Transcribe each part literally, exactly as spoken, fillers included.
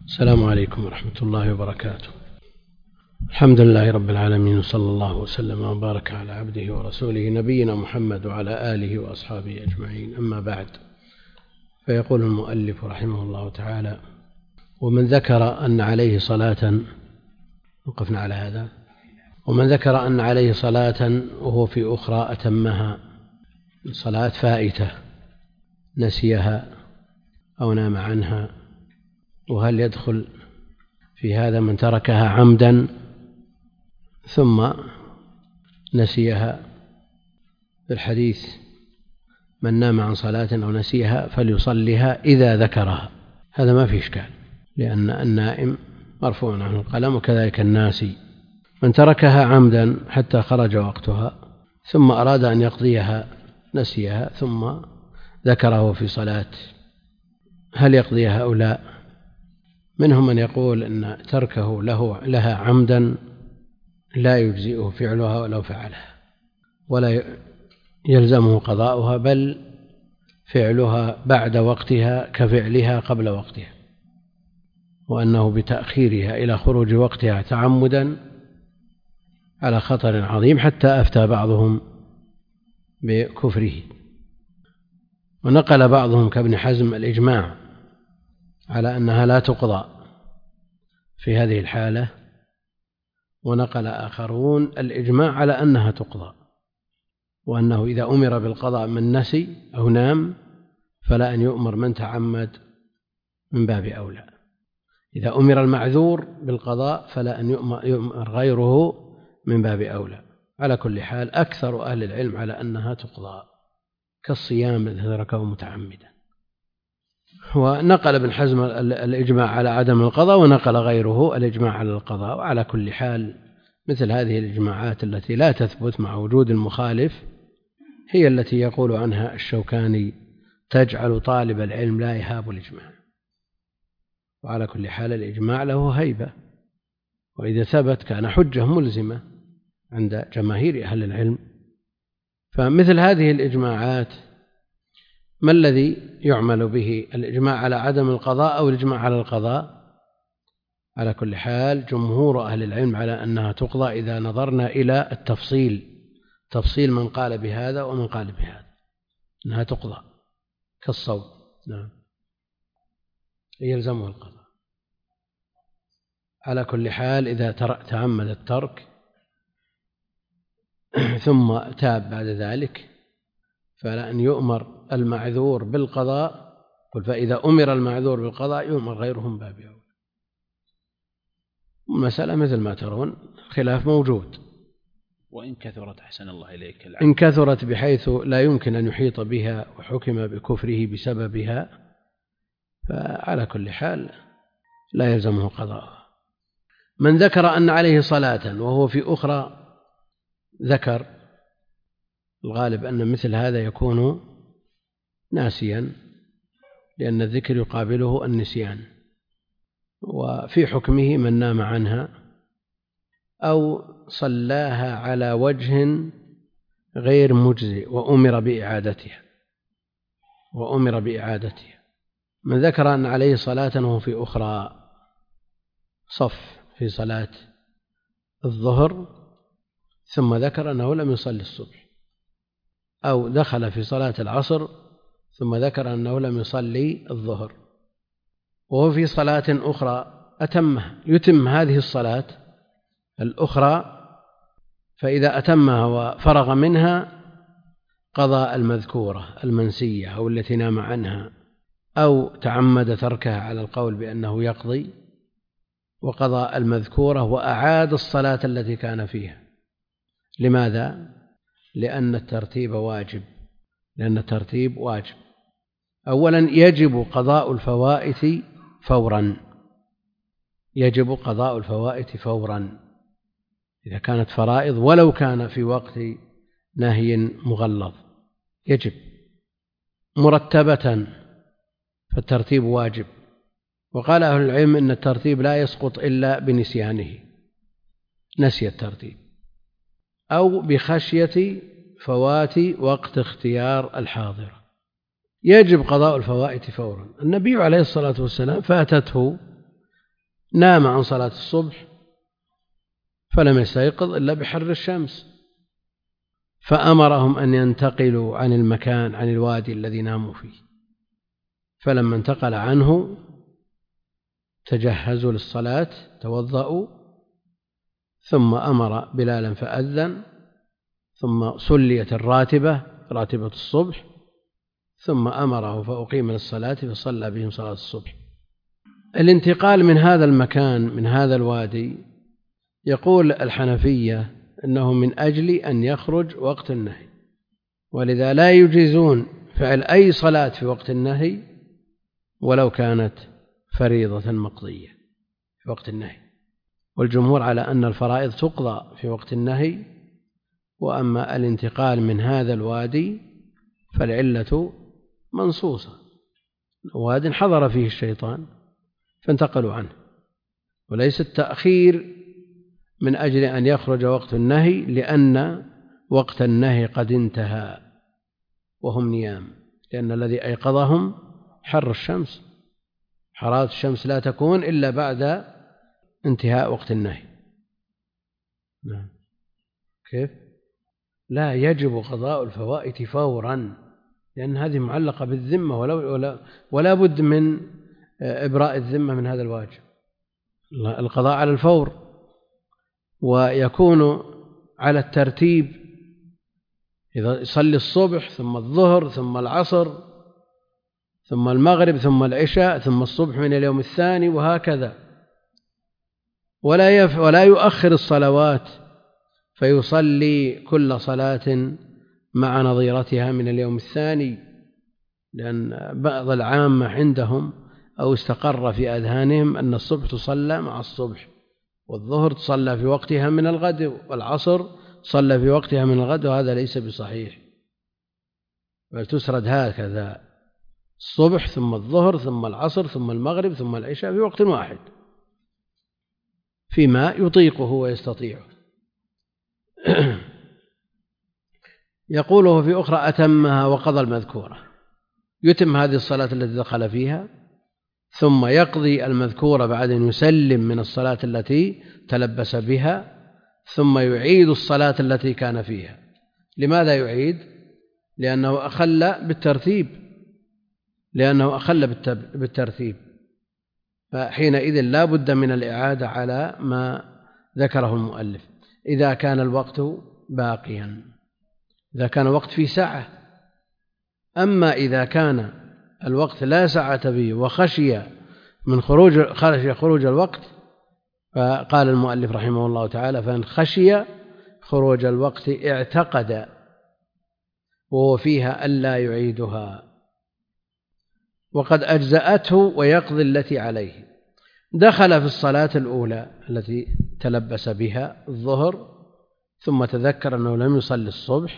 السلام عليكم ورحمة الله وبركاته. الحمد لله رب العالمين، وصلى الله وسلم وبارك على عبده ورسوله نبينا محمد وعلى آله وأصحابه أجمعين، أما بعد. فيقول المؤلف رحمه الله تعالى: ومن ذكر أن عليه صلاة، وقفنا على هذا، ومن ذكر أن عليه صلاة وهو في أخرى أتمها، صلاة فائتة نسيها أو نام عنها، وهل يدخل في هذا من تركها عمدا ثم نسيها؟ في الحديث: من نام عن صلاة أو نسيها فليصلها إذا ذكرها. هذا ما في إشكال، لأن النائم مرفوع عنه القلم، وكذلك الناسي. من تركها عمدا حتى خرج وقتها ثم أراد أن يقضيها، نسيها ثم ذكره في صلاة، هل يقضيها أو لا؟ منهم من يقول أن تركه له لها عمدا لا يجزئه فعلها ولو فعلها، ولا يلزمه قضاؤها، بل فعلها بعد وقتها كفعلها قبل وقتها، وأنه بتأخيرها إلى خروج وقتها تعمدا على خطر عظيم، حتى أفتى بعضهم بكفره. ونقل بعضهم كابن حزم الإجماع على أنها لا تقضى في هذه الحالة، ونقل آخرون الإجماع على أنها تقضى، وأنه إذا أمر بالقضاء من نسي أو نام فلا أن يؤمر من تعمد من باب أولى. إذا أمر المعذور بالقضاء فلا أن يؤمر غيره من باب أولى. على كل حال أكثر أهل العلم على أنها تقضى، كالصيام الذي تركه متعمدا. ونقل ابن حزم الإجماع على عدم القضاء، ونقل غيره الإجماع على القضاء. وعلى كل حال مثل هذه الإجماعات التي لا تثبت مع وجود المخالف هي التي يقول عنها الشوكاني: تجعل طالب العلم لا يهاب الإجماع. وعلى كل حال الإجماع له هيبة، وإذا ثبت كان حجة ملزمة عند جماهير أهل العلم. فمثل هذه الإجماعات ما الذي يعمل به؟ الإجماع على عدم القضاء أو الإجماع على القضاء؟ على كل حال جمهور أهل العلم على أنها تقضى إذا نظرنا إلى التفصيل، تفصيل من قال بهذا ومن قال بهذا، أنها تقضى كالصوم. نعم، يلزمه القضاء. على كل حال إذا تعمد الترك ثم تاب بعد ذلك فلا أن يؤمر المعذور بالقضاء، قل فإذا أمر المعذور بالقضاء يؤمر غيرهم باب أولى. المسألة مثل ما ترون خلاف موجود، وإن كثرت أحسن الله إليك العلم. إن كثرت بحيث لا يمكن أن يحيط بها وحكم بكفره بسببها، فعلى كل حال لا يلزمه قضاءها. من ذكر أن عليه صلاة وهو في أخرى، ذكر الغالب أن مثل هذا يكون ناسيا، لأن الذكر يقابله النسيان، وفي حكمه من نام عنها أو صلاها على وجه غير مجزئ وأمر بإعادتها وأمر بإعادتها. من ذكر أن عليه صلاة وهو في أخرى، صف في صلاة الظهر ثم ذكر أنه لم يصلي الصبح، أو دخل في صلاة العصر ثم ذكر أنه لم يصلي الظهر، وهو في صلاة أخرى أتمها، يتم هذه الصلاة الأخرى، فإذا أتمها وفرغ منها قضى المذكورة المنسية أو التي نام عنها، أو تعمد تركها على القول بأنه يقضي، وقضى المذكورة وأعاد الصلاة التي كان فيها. لماذا؟ لأن الترتيب واجب لأن الترتيب واجب أولا يجب قضاء الفوائت فورا يجب قضاء الفوائت فورا إذا كانت فرائض، ولو كان في وقت نهي مغلظ، يجب مرتبة، فالترتيب واجب. وقال أهل العلم إن الترتيب لا يسقط إلا بنسيانه، نسي الترتيب، أو بخشية فوات وقت اختيار الحاضر. يجب قضاء الفوائت فورا. النبي عليه الصلاة والسلام فاتته نام عن صلاة الصبح فلم يستيقظ إلا بحر الشمس، فأمرهم أن ينتقلوا عن المكان، عن الوادي الذي ناموا فيه، فلما انتقل عنه تجهزوا للصلاة، توضأوا، ثم أمر بلالا فأذن، ثم سليت الراتبة، راتبة الصبح، ثم أمره فأقيم للصلاة فصلى بهم صلاة الصبح. الانتقال من هذا المكان، من هذا الوادي، يقول الحنفية أنه من أجل أن يخرج وقت النهي، ولذا لا يجيزون فعل أي صلاة في وقت النهي ولو كانت فريضة مقضية في وقت النهي، والجمهور على أن الفرائض تقضى في وقت النهي، وأما الانتقال من هذا الوادي فالعلة منصوصة، واد حضر فيه الشيطان فانتقلوا عنه، وليس التأخير من أجل أن يخرج وقت النهي، لأن وقت النهي قد انتهى وهم نيام، لأن الذي أيقظهم حر الشمس، حرارة الشمس لا تكون إلا بعد انتهاء وقت النهي. نعم. كيف؟ لا يجب قضاء الفوائت فورا، لأن هذه معلقة بالذمة، ولا, ولا, ولا بد من إبراء الذمة من هذا الواجب، القضاء على الفور، ويكون على الترتيب، إذا يصلي الصبح ثم الظهر ثم العصر ثم المغرب ثم العشاء ثم الصبح من اليوم الثاني، وهكذا، ولا يف ولا يؤخر الصلوات فيصلي كل صلاة مع نظيرتها من اليوم الثاني، لأن بعض العامة عندهم أو استقر في أذهانهم أن الصبح تصلى مع الصبح، والظهر تصلى في وقتها من الغد، والعصر تصلى في وقتها من الغد، وهذا ليس بصحيح، بل تسرد هكذا: الصبح ثم الظهر ثم العصر ثم المغرب ثم العشاء في وقت واحد، فيما يطيقه ويستطيعه. يقوله في أخرى: أتمها وقضى المذكورة، يتم هذه الصلاة التي دخل فيها، ثم يقضي المذكورة بعد أن يسلم من الصلاة التي تلبس بها، ثم يعيد الصلاة التي كان فيها. لماذا يعيد؟ لأنه أخل بالترتيب لأنه أخل بالترتيب فحينئذ لا بد من الإعادة على ما ذكره المؤلف، إذا كان الوقت باقيا، إذا كان الوقت في سعة. أما إذا كان الوقت لا سعة به وخشي من خروج خشي خروج الوقت، فقال المؤلف رحمه الله تعالى: فإن خشي خروج الوقت اعتقد وهو فيها ألا يعيدها، وقد أجزأته ويقضي التي عليه. دخل في الصلاة الأولى التي تلبس بها الظهر، ثم تذكر أنه لم يصلي الصبح،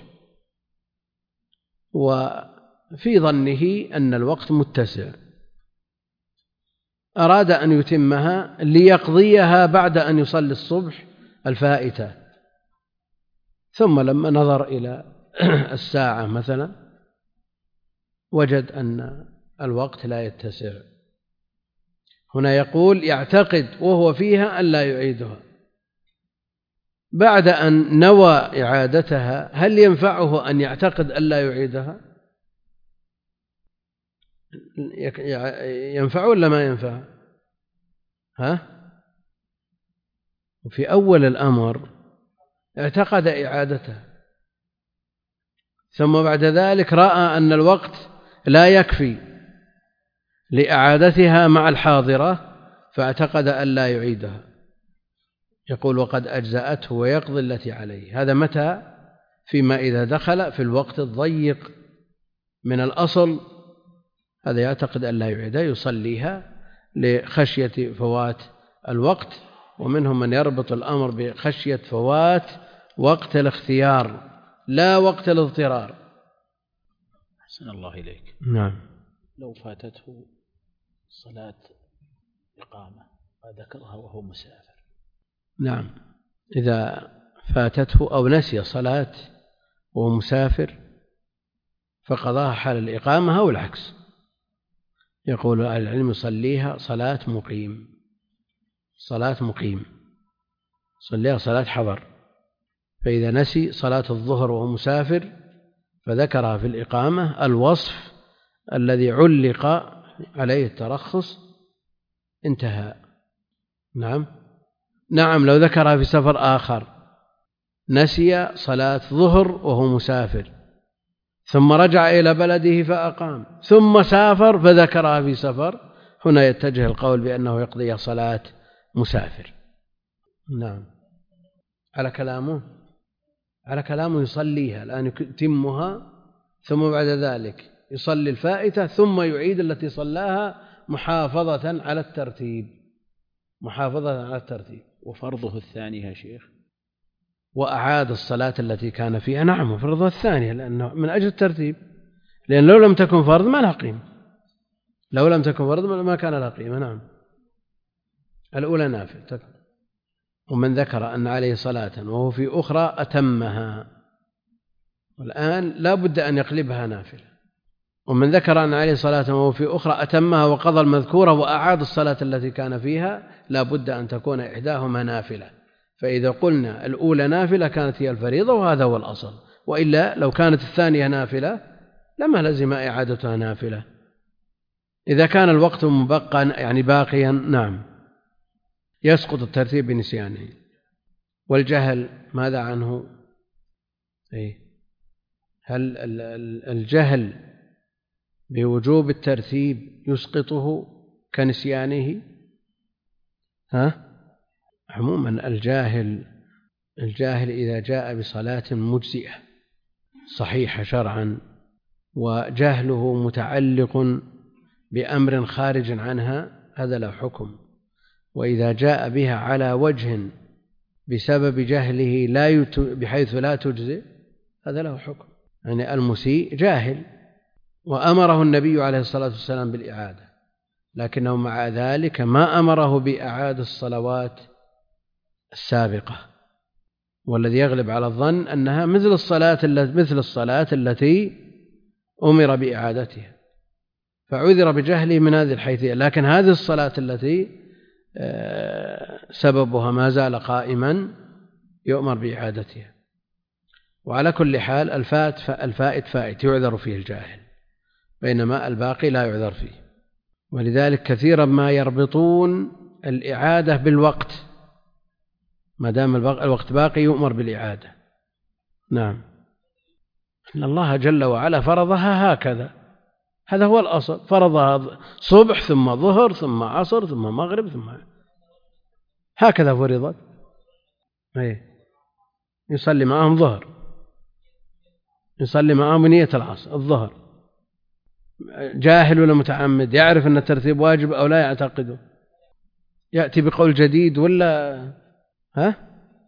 وفي ظنه أن الوقت متسع، أراد أن يتمها ليقضيها بعد أن يصلي الصبح الفائتة، ثم لما نظر إلى الساعة مثلا وجد أن الوقت لا يتسع. هنا يقول: يعتقد وهو فيها أن لا يعيدها. بعد أن نوى إعادتها هل ينفعه أن يعتقد أن لا يعيدها؟ ينفع ولا ما ينفع؟ ها؟ وفي أول الأمر اعتقد إعادتها، ثم بعد ذلك رأى أن الوقت لا يكفي لإعادتها مع الحاضرة فاعتقد أن لا يعيدها. يقول: وقد أجزأته ويقضي التي عليه. هذا متى؟ فيما إذا دخل في الوقت الضيق من الأصل، هذا يعتقد أن لا يعيدها، يصليها لخشية فوات الوقت. ومنهم من يربط الأمر بخشية فوات وقت الاختيار لا وقت الاضطرار. أحسن الله إليك. نعم. لو فاتته صلاة إقامة وذكرها وهو مسافر. نعم، إذا فاتته أو نسي صلاة وهو مسافر فقضاها حال الإقامة أو العكس. يقول أهل العلم: يصليها صلاة مقيم. صلاة مقيم صليها صلاة حضر. فإذا نسي صلاة الظهر وهو مسافر فذكرها في الإقامة الوصف الذي علق عليه الترخص انتهى. نعم نعم لو ذكرها في سفر آخر، نسي صلاة ظهر وهو مسافر ثم رجع إلى بلده فأقام ثم سافر فذكرها في سفر، هنا يتجه القول بأنه يقضي صلاة مسافر. نعم على كلامه على كلامه يصليها الآن يتمها ثم بعد ذلك يصلي الفائتة ثم يعيد التي صلاها محافظة على الترتيب محافظة على الترتيب. وفرضه الثاني يا شيخ وأعاد الصلاة التي كان فيها. نعم وفرضه الثانية لأنه من أجل الترتيب، لأن لو لم تكن فرض ما لها قيمة لو لم تكن فرض ما كان لها قيمة. نعم الأولى نافل. ومن ذكر أن عليه صلاة وهو في أخرى أتمها، والآن لا بد أن يقلبها نافلة. ومن ذكر أن عليه صلاة وهو في أخرى أتمها وقضى المذكورة وأعاد الصلاة التي كان فيها، لا بد أن تكون إحداهما نافلة. فإذا قلنا الأولى نافلة كانت هي الفريضة وهذا هو الأصل، وإلا لو كانت الثانية نافلة لما لزم إعادتها نافلة إذا كان الوقت مبقى يعني باقيا. نعم يسقط الترتيب بنسيانه. والجهل ماذا عنه؟ أي هل الجهل بوجوب الترتيب يسقطه كنسيانه؟ ها عموما الجاهل الجاهل إذا جاء بصلاة مجزئة صحيحة شرعا وجهله متعلق بأمر خارج عنها هذا له حكم، وإذا جاء بها على وجه بسبب جهله لا يت... بحيث لا تجزئ هذا له حكم. يعني المسيء جاهل وأمره النبي عليه الصلاة والسلام بالإعادة، لكنه مع ذلك ما أمره بإعادة الصلوات السابقة، والذي يغلب على الظن أنها مثل الصلاة مثل الصلاة التي أمر بإعادتها فعذر بجهله من هذه الحيثية. لكن هذه الصلاة التي سببها ما زال قائما يؤمر بإعادتها. وعلى كل حال الفات الفائت فائت يعذر فيه الجاهل، بينما الباقي لا يعذر فيه. ولذلك كثيرا ما يربطون الإعادة بالوقت، ما دام الوقت باقي يؤمر بالإعادة. نعم إن الله جل وعلا فرضها هكذا، هذا هو الأصل، فرضها صبح ثم ظهر ثم عصر ثم مغرب ثم هكذا فرضت. أي يصلي معهم ظهر، يصلي معهم نية العصر الظهر، جاهل ولا متعمد يعرف أن الترتيب واجب أو لا يعتقده، يأتي بقول جديد ولا ها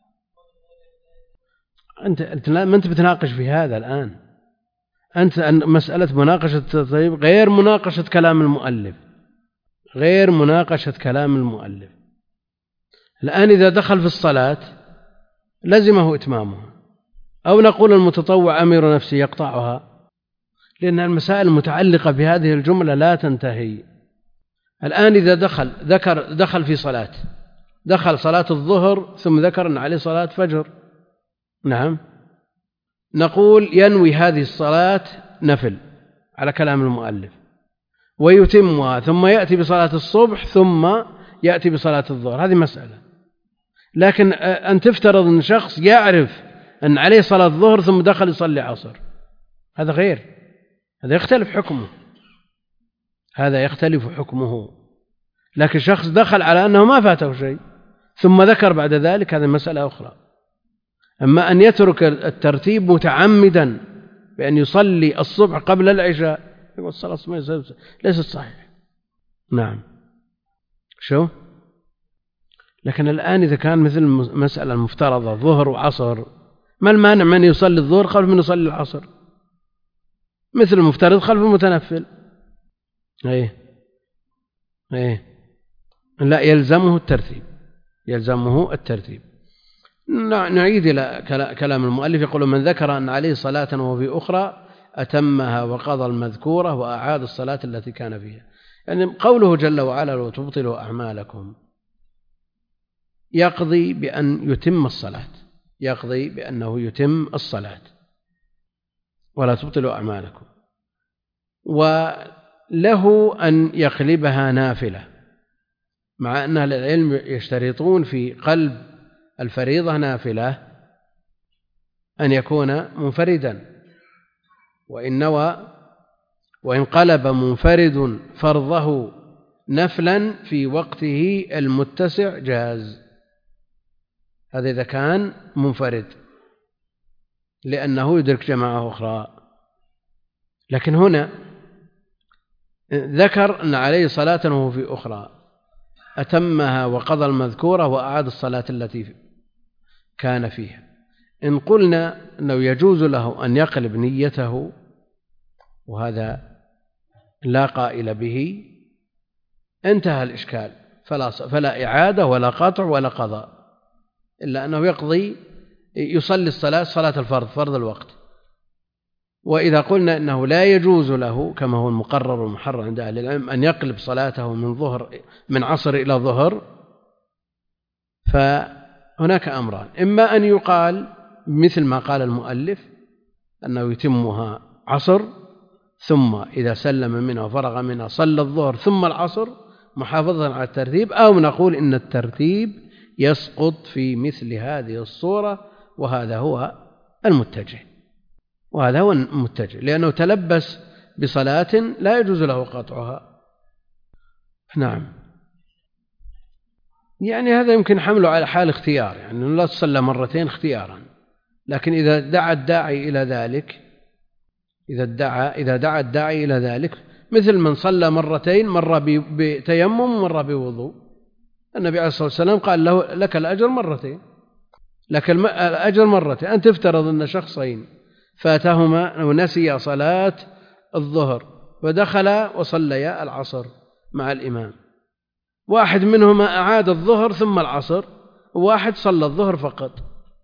أنت أنت ما أنت بتناقش في هذا الآن. أنت مسألة مناقشة الترتيب غير مناقشة كلام المؤلف، غير مناقشة كلام المؤلف. الآن إذا دخل في الصلاة لزمه إتمامها، أو نقول المتطوع أمير نفسه يقطعها، لأن المسائل المتعلقة بهذه الجملة لا تنتهي. الآن إذا دخل ذكر دخل في صلاة دخل صلاة الظهر ثم ذكر أن عليه صلاة فجر، نعم نقول ينوي هذه الصلاة نفل على كلام المؤلف ويتمها ثم يأتي بصلاة الصبح ثم يأتي بصلاة الظهر، هذه مسألة. لكن أن تفترض أن شخص يعرف أن عليه صلاة الظهر ثم دخل يصلي عصر، هذا غير، هذا يختلف حكمه هذا يختلف حكمه. لكن شخص دخل على أنه ما فاته شيء ثم ذكر بعد ذلك هذه مسألة أخرى. أما أن يترك الترتيب متعمدا بأن يصلي الصبح قبل العشاء والصلاة ليست صحيح. نعم شو لكن الآن إذا كان مثل مسألة المفترضة ظهر وعصر، ما المانع من يصلي الظهر خلف من يصلي العصر، مثل المفترض خلف المتنفل. أيه أيه لا يلزمه الترتيب يلزمه الترتيب. نعيد إلى كلام المؤلف، يقول من ذكر أن عليه صلاة وهو في أخرى أتمها وقضى المذكورة وأعاد الصلاة التي كان فيها. يعني قوله جل وعلا وتبطلوا أعمالكم، يقضي بأن يتم الصلاة، يقضي بأنه يتم الصلاة ولا تبطلوا أعمالكم. وله أن يقلبها نافلة، مع أن أهل العلم يشترطون في قلب الفريضة نافلة أن يكون منفردا، وإن نوى وإن قلب منفرد فرضه نفلا في وقته المتسع جاز. هذا إذا كان منفرد لأنه يدرك جماعة أخرى. لكن هنا ذكر أن عليه صلاة وهو في أخرى، أتمها وقضى المذكورة وأعاد الصلاة التي كان فيها. إن قلنا أنه يجوز له أن يقلب نيته، وهذا لا قائل به، انتهى الإشكال، فلا, فلا إعادة ولا قطع ولا قضاء، إلا أنه يقضي يصلي الصلاة صلاة الفرض فرض الوقت. وإذا قلنا أنه لا يجوز له كما هو المقرر والمحرر عند أهل العلم أن يقلب صلاته من ظهر من عصر إلى ظهر، فهناك أمران: إما أن يقال مثل ما قال المؤلف أنه يتمها عصر ثم إذا سلم منها وفرغ منها صلى الظهر ثم العصر محافظة على الترتيب، أو نقول إن الترتيب يسقط في مثل هذه الصورة، وهذا هو المتجه وهذا هو المتجه لأنه تلبس بصلاة لا يجوز له قطعها. نعم، يعني هذا يمكن حمله على حال اختيار، يعني لا تصلى مرتين اختيارا، لكن إذا دعا الداعي إلى ذلك إذا دعا إذا دعا الداعي إلى ذلك مثل من صلى مرتين، مرة بتيمم ومرة بوضوء. النبي عليه الصلاة والسلام قال له: لك الأجر مرتين، لك الأجر مرتين. أن تفترض أن شخصين فاتهما ونسي صلاة الظهر ودخل وصليا العصر مع الإمام، واحد منهما أعاد الظهر ثم العصر، وواحد صلى الظهر فقط.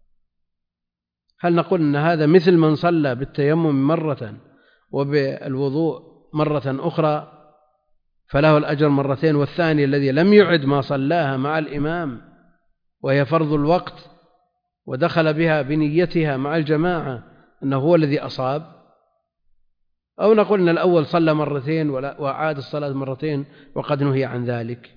هل نقول أن هذا مثل من صلى بالتيمم مرة وبالوضوء مرة أخرى فله الأجر مرتين، والثاني الذي لم يعد ما صلاها مع الإمام وهي فرض الوقت ودخل بها بنيتها مع الجماعة أنه هو الذي أصاب؟ أو نقول أن الأول صلى مرتين وأعاد الصلاة مرتين وقد نهي عن ذلك؟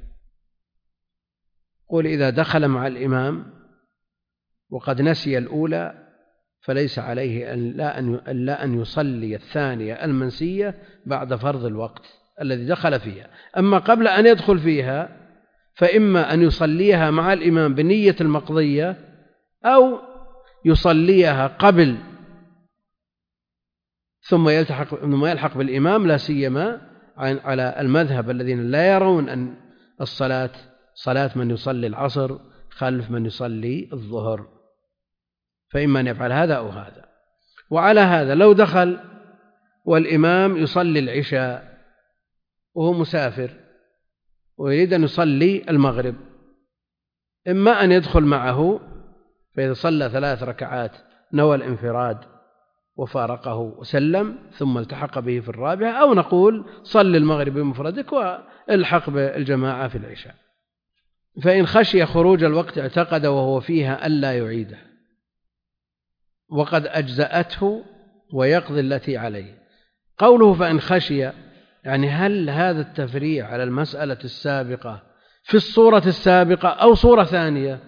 قول إذا دخل مع الإمام وقد نسي الأولى فليس عليه أن لا أن لا أن يصلي الثانية المنسية بعد فرض الوقت الذي دخل فيها. أما قبل أن يدخل فيها فإما أن يصليها مع الإمام بنية المقضية، أو يصليها قبل ثم يلتحق ثم يلحق بالإمام، لا سيما على المذهب الذين لا يرون أن الصلاة صلاة من يصلي العصر خلف من يصلي الظهر، فإما أن يفعل هذا أو هذا. وعلى هذا لو دخل والإمام يصلي العشاء وهو مسافر ويريد أن يصلي المغرب، إما أن يدخل معه فإذا صلى ثلاث ركعات نوى الانفراد وفارقه وسلم ثم التحق به في الرابعة، أو نقول صل المغرب بمفردك والحق بالجماعة في العشاء. فإن خشي خروج الوقت اعتقد وهو فيها ألا يعيده وقد أجزأته ويقضي التي عليه. قوله فإن خشي، يعني هل هذا التفريع على المسألة السابقة في الصورة السابقة أو صورة ثانية؟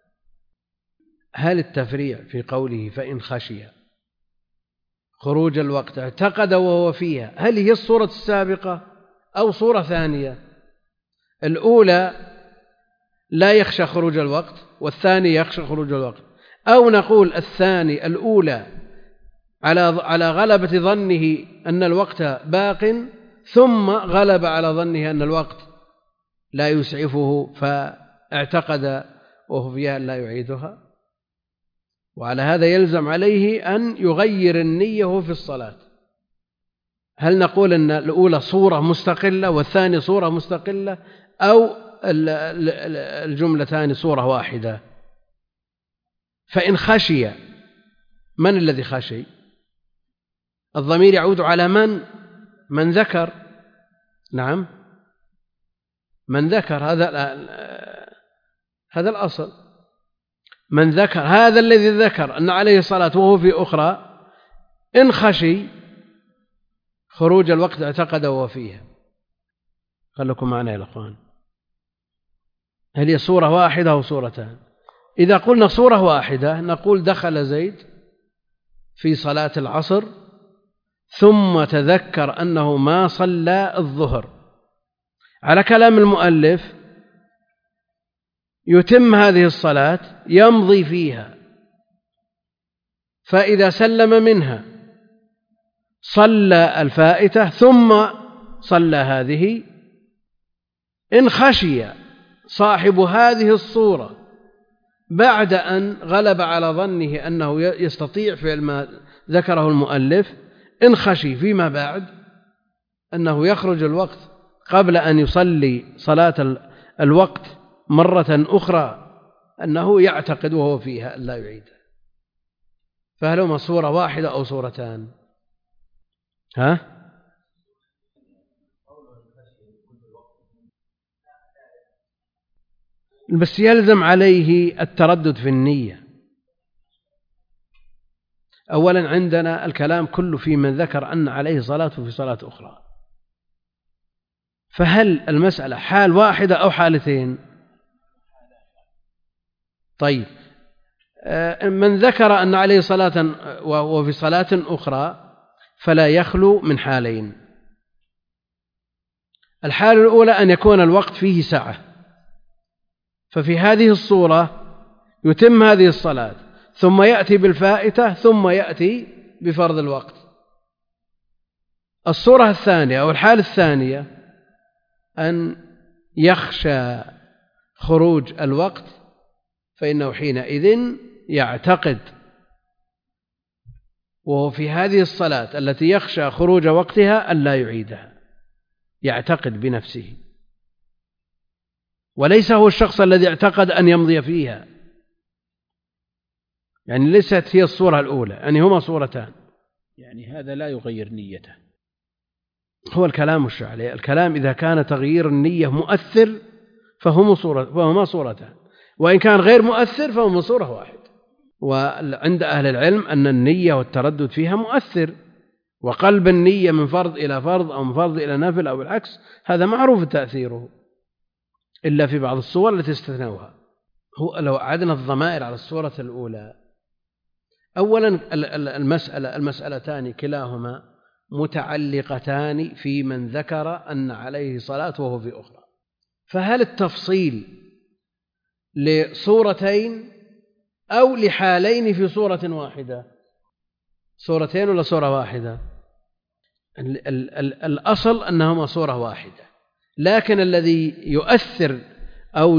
هل التفريع في قوله فإن خشي خروج الوقت اعتقد وهو فيها هل هي الصورة السابقة أو صورة ثانية؟ الأولى لا يخشى خروج الوقت والثاني يخشى خروج الوقت، أو نقول الثاني الأولى على على غلبة ظنه أن الوقت باق ثم غلب على ظنه أن الوقت لا يسعفه فاعتقد وهو فيها لا يعيدها. وعلى هذا يلزم عليه أن يغير النية في الصلاة. هل نقول أن الأولى صورة مستقلة والثاني صورة مستقلة، أو الجملتان صورة واحدة؟ فإن خشي، من الذي خشي؟ الضمير يعود على من؟ من ذكر. نعم، من ذكر. هذا هذا الأصل. من ذكر هذا الذي ذكر أن عليه الصلاة وهو في أخرى إن خشي خروج الوقت اعتقد وهو فيها. خلكم معنا يا الأخوان، هل هي صورة واحدة أو صورتان؟ إذا قلنا صورة واحدة نقول دخل زيد في صلاة العصر ثم تذكر أنه ما صلى الظهر، على كلام المؤلف يتم هذه الصلاة يمضي فيها، فإذا سلم منها صلى الفائتة ثم صلى هذه. إن خشي صاحب هذه الصورة بعد أن غلب على ظنه أنه يستطيع فعل ما ذكره المؤلف، إن خشي فيما بعد أنه يخرج الوقت قبل أن يصلي صلاة الوقت مرة أخرى أنه يعتقد وهو فيها أن لا يعيدها. فهل هما صورة واحدة أو صورتان؟ ها؟ بس يلزم عليه التردد في النية. أولا عندنا الكلام كله في من ذكر أن عليه صلاة في صلاة أخرى، فهل المسألة حال واحدة أو حالتين؟ طيب، من ذكر أن عليه صلاة وفي صلاة أخرى فلا يخلو من حالين. الحال الأولى أن يكون الوقت فيه سعة، ففي هذه الصورة يتم هذه الصلاة ثم يأتي بالفائتة ثم يأتي بفرض الوقت. الصورة الثانية أو الحال الثانية أن يخشى خروج الوقت، فإنه حينئذ يعتقد وهو في هذه الصلاة التي يخشى خروج وقتها أن لا يعيدها، يعتقد بنفسه، وليس هو الشخص الذي اعتقد أن يمضي فيها. يعني ليست هي الصورة الأولى، يعني هما صورتان. يعني هذا لا يغير نيته. هو الكلام مش عليه، الكلام إذا كان تغيير النية مؤثر فهما صورة فهما صورتان، وإن كان غير مؤثر فهما صورة واحد. وعند أهل العلم أن النية والتردد فيها مؤثر، وقلب النية من فرض إلى فرض أو من فرض إلى نافل أو العكس هذا معروف تأثيره، إلا في بعض الصور التي استثنوها. هو لو أعدنا الضمائر على الصورة الأولى، أولا المسألة المسألتان كلاهما متعلقتان في من ذكر أن عليه صلاة وهو في أخرى، فهل التفصيل لصورتين أو لحالين في صورة واحدة؟ صورتين ولا صورة واحدة؟ ال ال ال الأصل أنهما صورة واحدة، لكن الذي يؤثر أو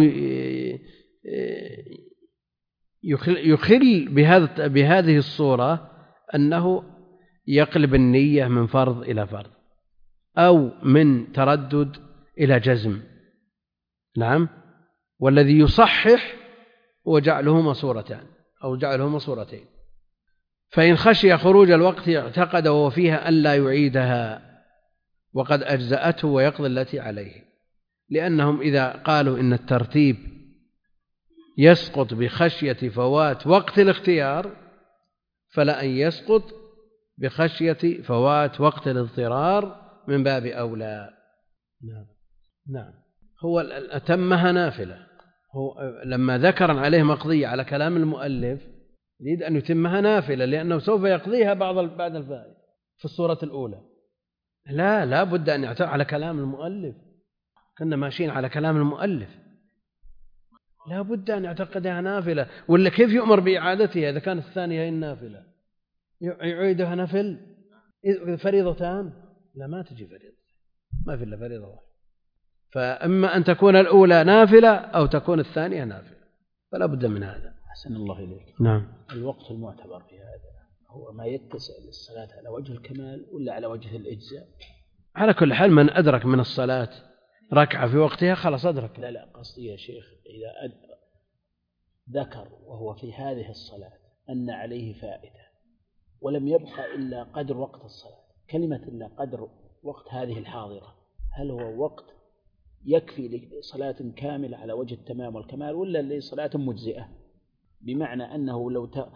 يخل بهذا بهذه الصورة أنه يقلب النية من فرض إلى فرض أو من تردد إلى جزم. نعم. والذي يصحح وجعلهما صورتان أو جعلهما صورتين. فإن خشي خروج الوقت اعتقد وهو فيها أن لا يعيدها وقد أجزأته ويقضي التي عليه، لأنهم إذا قالوا إن الترتيب يسقط بخشية فوات وقت الاختيار فلا أن يسقط بخشية فوات وقت الاضطرار من باب أولى. نعم نعم. هو أتمها نافلة، هو لما ذكر عليه مقضية على كلام المؤلف يريد أن يتمها نافلة، لأنه سوف يقضيها بعض بعد الفائدة في الصورة الأولى. لا لا بد أن يعتبر على كلام المؤلف، كنا ماشيين على كلام المؤلف، لا بد أن يعتقدها نافلة، ولا كيف يؤمر بإعادتها إذا كانت الثانية هي النافلة؟ يعيدها نفل فريضتان؟ لا ما تجي فريضة، ما في إلا فريضة واحدة. فأما أن تكون الأولى نافلة أو تكون الثانية نافلة، فلا بد من هذا. أحسن الله إليك. نعم. الوقت المعتبر في هذا هو ما يتسع للصلاة على وجه الكمال ولا على وجه الإجزاء؟ على كل حال من أدرك من الصلاة ركعة في وقتها خلاص أدرك. لا لا قصدي يا شيخ إذا ذكر وهو في هذه الصلاة أن عليه فائدة ولم يبقى إلا قدر وقت الصلاة، كلمة إلا قدر وقت هذه الحاضرة، هل هو وقت يكفي لصلاة كاملة على وجه التمام والكمال ولا لصلاة مجزئة؟ بمعنى أنه لو ت...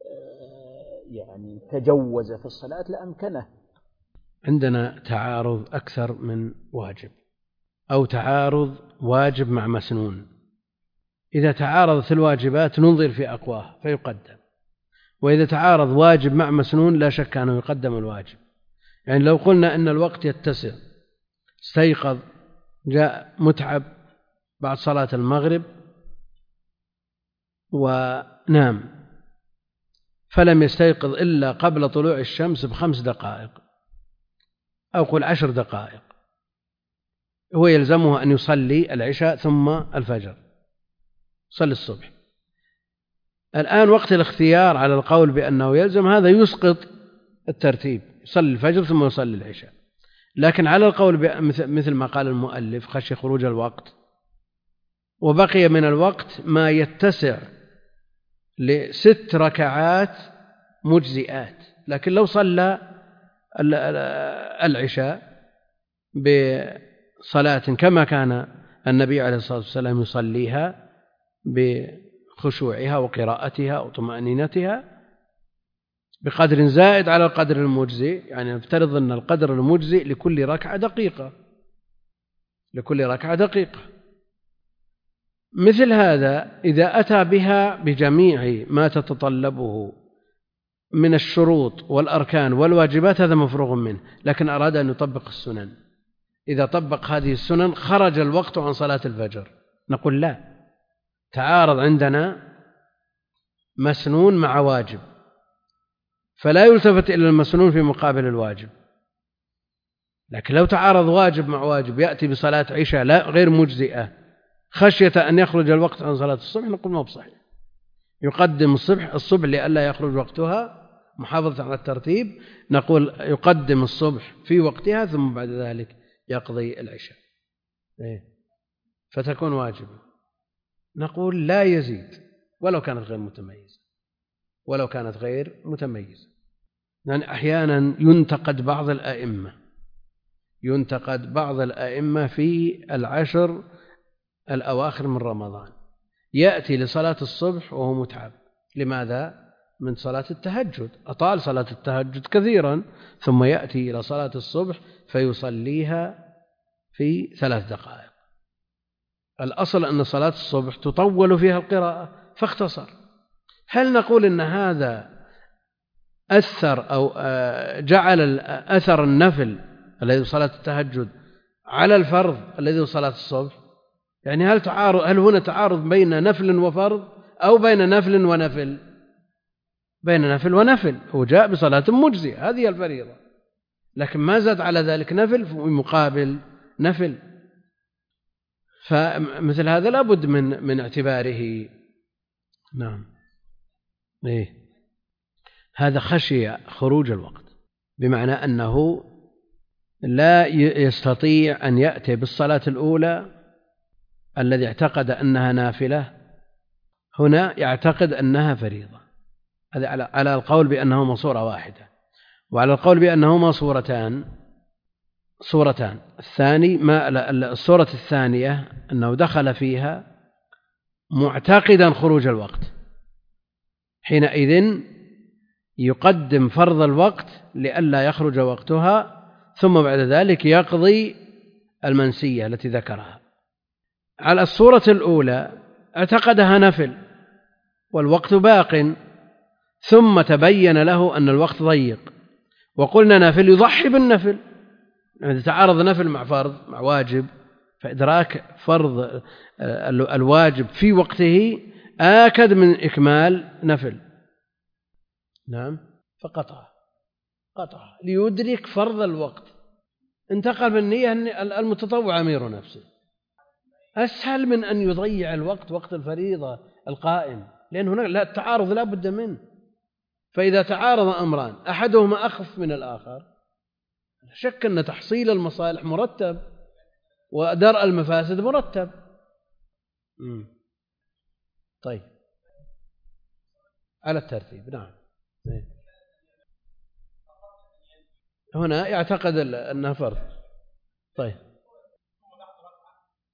يعني تجوز في الصلاة لأمكنه. عندنا تعارض أكثر من واجب أو تعارض واجب مع مسنون. إذا تعارضت الواجبات ننظر في أقواه فيقدم، وإذا تعارض واجب مع مسنون لا شك أنه يقدم الواجب. يعني لو قلنا أن الوقت يتسع، استيقظ جاء متعب بعد صلاة المغرب ونام فلم يستيقظ إلا قبل طلوع الشمس بخمس دقائق أو قل عشر دقائق، هو يلزمه أن يصلي العشاء ثم الفجر، صلي الصبح. الآن وقت الاختيار على القول بأنه يلزم هذا يسقط الترتيب، يصلي الفجر ثم يصلي العشاء. لكن على القول مثل ما قال المؤلف خشي خروج الوقت وبقي من الوقت ما يتسع لست ركعات مجزئات، لكن لو صلى العشاء بصلاة كما كان النبي عليه الصلاة والسلام يصليها بخشوعها وقراءتها وطمأنينتها بقدر زائد على القدر المجزئ، يعني نفترض أن القدر المجزئ لكل ركعة دقيقة لكل ركعة دقيقة مثل هذا إذا أتى بها بجميع ما تتطلبه من الشروط والأركان والواجبات هذا مفروغ منه، لكن أراد أن يطبق السنن. إذا طبق هذه السنن خرج الوقت عن صلاة الفجر، نقول لا، تعارض عندنا مسنون مع واجب، فلا يلتفت إلى المسنون في مقابل الواجب. لكن لو تعارض واجب مع واجب يأتي بصلاة عشاء لا غير مجزئة خشية أن يخرج الوقت عن صلاة الصبح، نقول ما بصحيح، يقدم الصبح الصبح لئلا يخرج وقتها محافظة على الترتيب، نقول يقدم الصبح في وقتها ثم بعد ذلك يقضي العشاء فتكون واجبة. نقول لا يزيد ولو كانت غير متميزة ولو كانت غير متميزة يعني أحيانا ينتقد بعض الأئمة ينتقد بعض الأئمة في العشر الأواخر من رمضان يأتي لصلاة الصبح وهو متعب. لماذا؟ من صلاة التهجد، أطال صلاة التهجد كثيرا، ثم يأتي إلى صلاة الصبح فيصليها في ثلاث دقائق. الأصل أن صلاة الصبح تطول فيها القراءة فاختصر. هل نقول أن هذا أثر أو جعل أثر النفل الذي صلاة التهجد على الفرض الذي صلاة الصبح؟ يعني هل تعارض هل هنا تعارض بين نفل وفرض أو بين نفل ونفل؟ بين نفل ونفل، هو جاء بصلاة مجزئة هذه الفريضة، لكن ما زاد على ذلك نفل في مقابل نفل، فمثل هذا لابد من من اعتباره. نعم إيه هذا خشي خروج الوقت، بمعنى أنه لا يستطيع أن يأتي بالصلاة الأولى الذي اعتقد أنها نافلة هنا يعتقد أنها فريضة، هذا على القول بأنهما صورة واحدة، وعلى القول بأنهما صورتان صورتان الثاني ما الصورة الثانية أنه دخل فيها معتقدا خروج الوقت، حينئذ يقدم فرض الوقت لئلا يخرج وقتها ثم بعد ذلك يقضي المنسية التي ذكرها. على الصورة الأولى اعتقدها نفل والوقت باق، ثم تبين له أن الوقت ضيق وقلنا نافل يضحي بالنفل، يعني تعارض نفل مع فرض مع واجب، فإدراك فرض الواجب في وقته آكد من إكمال نفل. نعم فقطع قطع ليدرك فرض الوقت، انتقل بالنية أن المتطوع أمير نفسه، أسهل من أن يضيع الوقت وقت الفريضة القائم، لأن هناك لا التعارض لا بد منه. فإذا تعارض أمران أحدهما أخف من الآخر شك أن تحصيل المصالح مرتب ودرء المفاسد مرتب. مم. طيب على الترتيب. نعم هنا يعتقد أنها فرض. طيب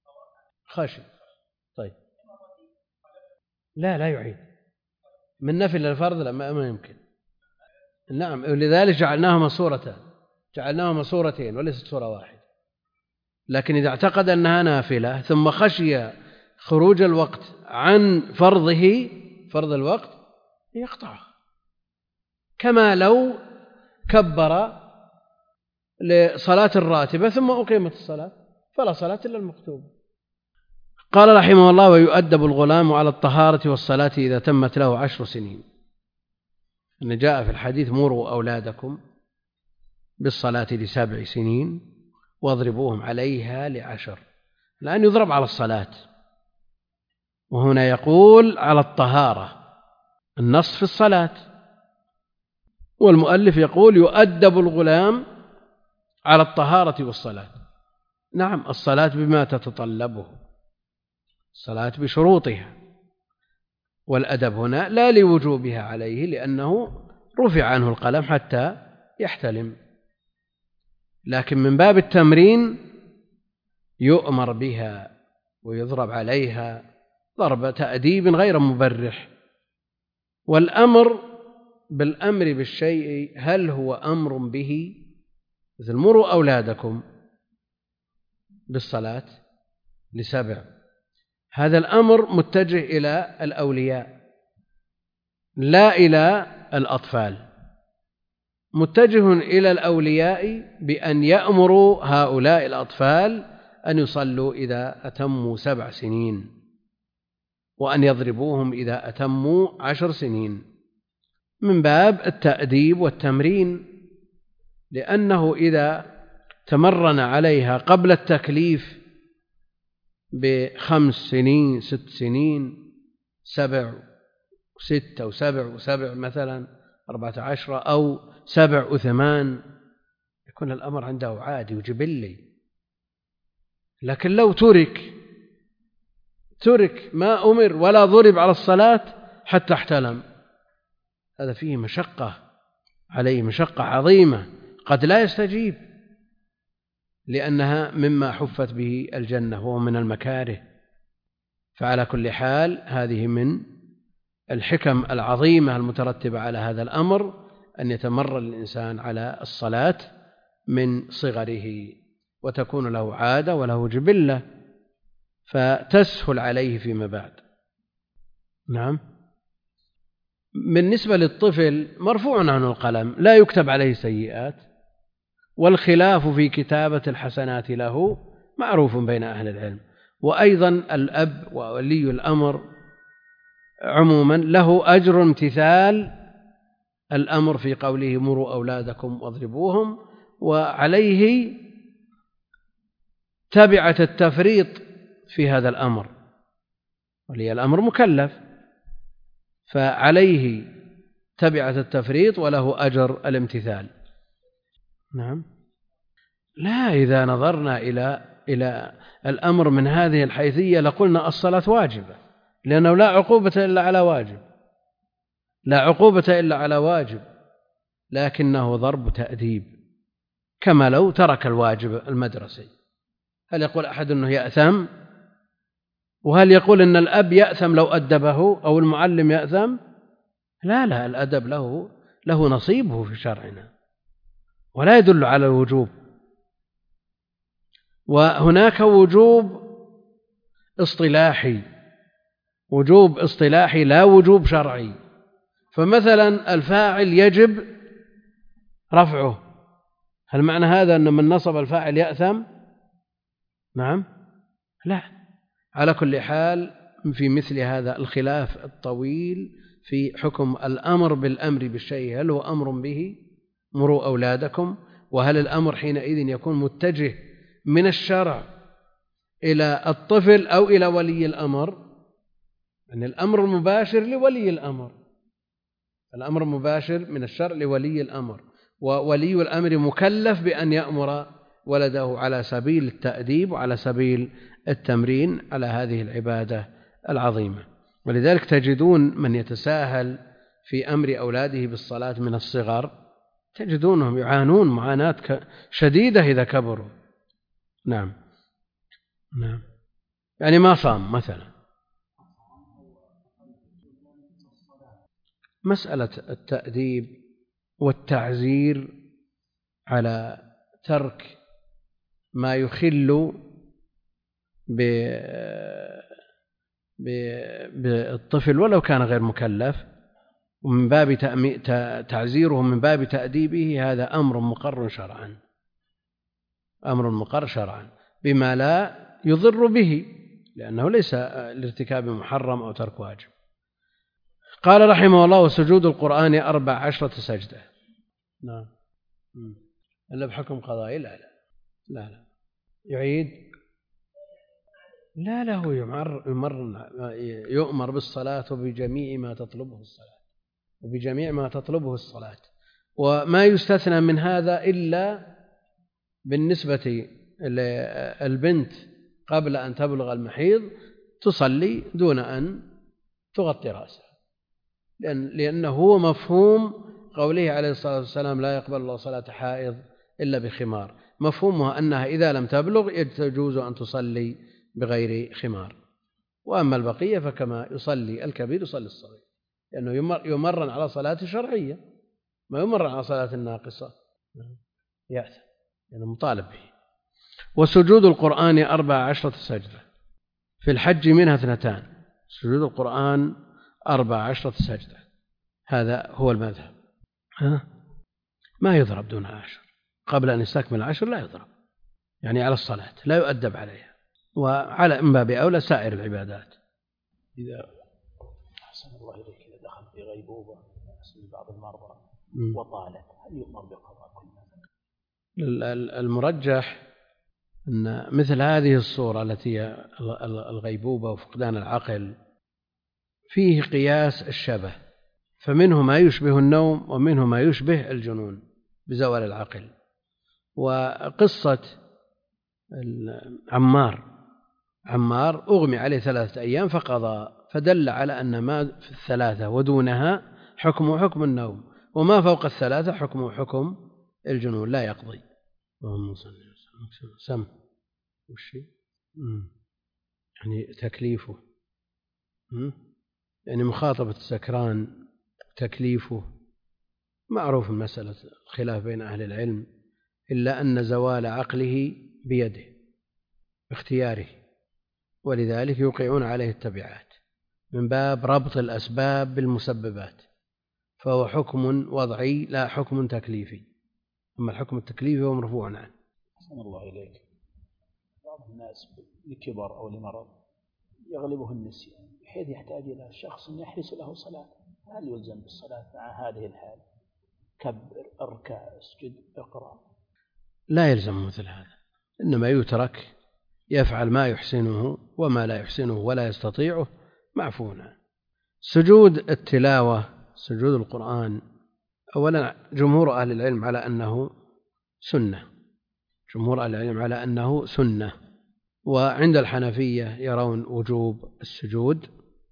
خشي. طيب لا لا يعيد من نفل الفرض، لا ما يمكن. نعم، ولذلك جعلناهما صورتان، جعلناهما صورتين وليست صورة واحدة. لكن إذا اعتقد أنها نافلة ثم خشي خروج الوقت عن فرضه، فرض الوقت، يقطعه، كما لو كبر لصلاة الراتبة ثم أقيمت الصلاة فلا صلاة إلا المكتوبة. قال رحمه الله: ويؤدب الغلام على الطهارة والصلاة إذا تمت له عشر سنين. أن جاء في الحديث: مروا أولادكم بالصلاة لسبع سنين واضربوهم عليها لعشر. الآن يضرب على الصلاة، وهنا يقول على الطهارة، النص في الصلاة، والمؤلف يقول يؤدب الغلام على الطهارة والصلاة. نعم، الصلاة بما تتطلبه، الصلاة بشروطها، والأدب هنا لا لوجوبها عليه لأنه رفع عنه القلم حتى يحتلم، لكن من باب التمرين يؤمر بها ويضرب عليها ضرب تأديب غير مبرح. والأمر بالأمر بالشيء هل هو أمر به، مثل مروا أولادكم بالصلاة لسبع، هذا الأمر متجه إلى الأولياء لا إلى الأطفال، متجه إلى الأولياء بأن يأمروا هؤلاء الأطفال أن يصلوا إذا أتموا سبع سنين، وأن يضربوهم إذا أتموا عشر سنين، من باب التأديب والتمرين، لأنه إذا تمرن عليها قبل التكليف بخمس سنين ست سنين سبع ستة وسبع وسبع مثلا أربعة عشر أو سبع وثمان، يكون الأمر عنده عادي وجبلي. لكن لو ترك ترك ما أمر ولا ضرب على الصلاة حتى احتلم، هذا فيه مشقة عليه، مشقة عظيمة، قد لا يستجيب لأنها مما حفت به الجنة وهو من المكاره. فعلى كل حال هذه من الحكم العظيمة المترتبة على هذا الأمر، أن يتمرن الإنسان على الصلاة من صغره وتكون له عادة وله جبلة فتسهل عليه فيما بعد. نعم. بالنسبة للطفل مرفوع عنه القلم، لا يكتب عليه سيئات، والخلاف في كتابة الحسنات له معروف بين أهل العلم. وأيضا الأب وولي الأمر عموما له أجر امتثال الأمر في قوله مروا أولادكم واضربوهم، وعليه تبعة التفريط في هذا الأمر، ولي الأمر مكلف فعليه تبعة التفريط وله أجر الامتثال. نعم. لا، إذا نظرنا إلى إلى الأمر من هذه الحيثية لقلنا الصلاة واجبة، لأنه لا عقوبة إلا على واجب، لا عقوبة إلا على واجب، لكنه ضرب تأديب كما لو ترك الواجب المدرسي. هل يقول أحد أنه يأثم؟ وهل يقول أن الأب يأثم لو أدبه أو المعلم يأثم؟ لا لا، الأدب له له نصيبه في شرعنا ولا يدل على الوجوب. وهناك وجوب اصطلاحي، وجوب اصطلاحي لا وجوب شرعي. فمثلا الفاعل يجب رفعه، هل معنى هذا أن من نصب الفاعل يأثم؟ نعم، لا. على كل حال في مثل هذا الخلاف الطويل في حكم الأمر بالأمر بالشيء، هل هو أمر به مروا أولادكم، وهل الأمر حينئذ يكون متجه من الشرع إلى الطفل أو إلى ولي الأمر؟ أن يعني الأمر المباشر لولي الأمر، الأمر المباشر من الشرع لولي الأمر، وولي الأمر مكلف بأن يأمر ولده على سبيل التأديب وعلى سبيل التمرين على هذه العبادة العظيمة. ولذلك تجدون من يتساهل في أمر أولاده بالصلاة من الصغر تجدونهم يعانون معاناة شديدة إذا كبروا. نعم. نعم. يعني ما صام مثلا. مسألة التأديب والتعزير على ترك ما يخل بالطفل ولو كان غير مكلف ومن باب تعزيره من باب تأديبه، هذا أمر مقر شرعا، أمر مقر شرعا بما لا يضر به، لأنه ليس لارتكاب محرم أو ترك واجب. قال رحمه الله: وسجود القرآن أربع عشرة سجدة. نعم. إلا بحكم قضائي؟ لا لا لا لا يعيد. لا لا هو يمر يمر يؤمر بالصلاة وبجميع ما تطلبه الصلاة وبجميع ما تطلبه الصلاة، وما يستثنى من هذا إلا بالنسبة للبنت قبل أن تبلغ المحيض تصلي دون أن تغطي رأسها، لأن لأنه هو مفهوم قوله عليه الصلاة والسلام: لا يقبل الله صلاة حائض إلا بخمار، مفهومها أنها إذا لم تبلغ يجوز أن تصلي بغير خمار. وأما البقية فكما يصلي الكبير يصلي الصغير، لأنه يمرن على صلاة شرعية، ما يمرن على صلاة الناقصة يأثم، يعني مطالب به. وسجود القرآن أربع عشرة سجدة، في الحج منها اثنتان، سجود القرآن أربع عشرة سجدة، هذا هو المذهب. ها؟ ما يضرب دون عشر، قبل أن يستكمل عشر لا يضرب، يعني على الصلاة لا يؤدب عليها، وعلى من باب أولى سائر العبادات. إذا أحسن الله إليك إذا دخل في غيبوبة مثل بعض المرضى وطالت، هل يؤمر بقضاء كل مثلا؟ المرجح أن مثل هذه الصورة التي هي الغيبوبة وفقدان العقل فيه قياس الشبه، فمنه ما يشبه النوم ومنه ما يشبه الجنون بزوال العقل. وقصة عمار عمار أغمي عليه ثلاثة أيام فقضى، فدل على أن ما في الثلاثة ودونها حكم حكم النوم، وما فوق الثلاثة حكم حكم الجنون لا يقضي. اللهم صل وسلم. سم وشي يعني تكليفه، يعني مخاطبة السكران تكليفه معروف مسألة الخلاف بين أهل العلم، إلا أن زوال عقله بيده باختياره، ولذلك يوقعون عليه التبعات من باب ربط الأسباب بالمسببات، فهو حكم وضعي لا حكم تكليفي، أما الحكم التكليفي هو مرفوع عنه. أحسن الله إليك. بعض الناس لكبر أو لمرض يغلبه النسيان بحيث يحتاج إلى شخص يحرس له صلاة، هل يلزم بالصلاة مع هذه الحال؟ كبر، اركع، اسجد، اقرأ. لا يلزم مثل هذا، إنما يترك يفعل ما يحسنه وما لا يحسنه ولا يستطيعه معفو عنه. سجود التلاوة، سجود القرآن، أولا جمهور أهل العلم على أنه سنة، جمهور أهل العلم على أنه سنة، وعند الحنفية يرون وجوب السجود،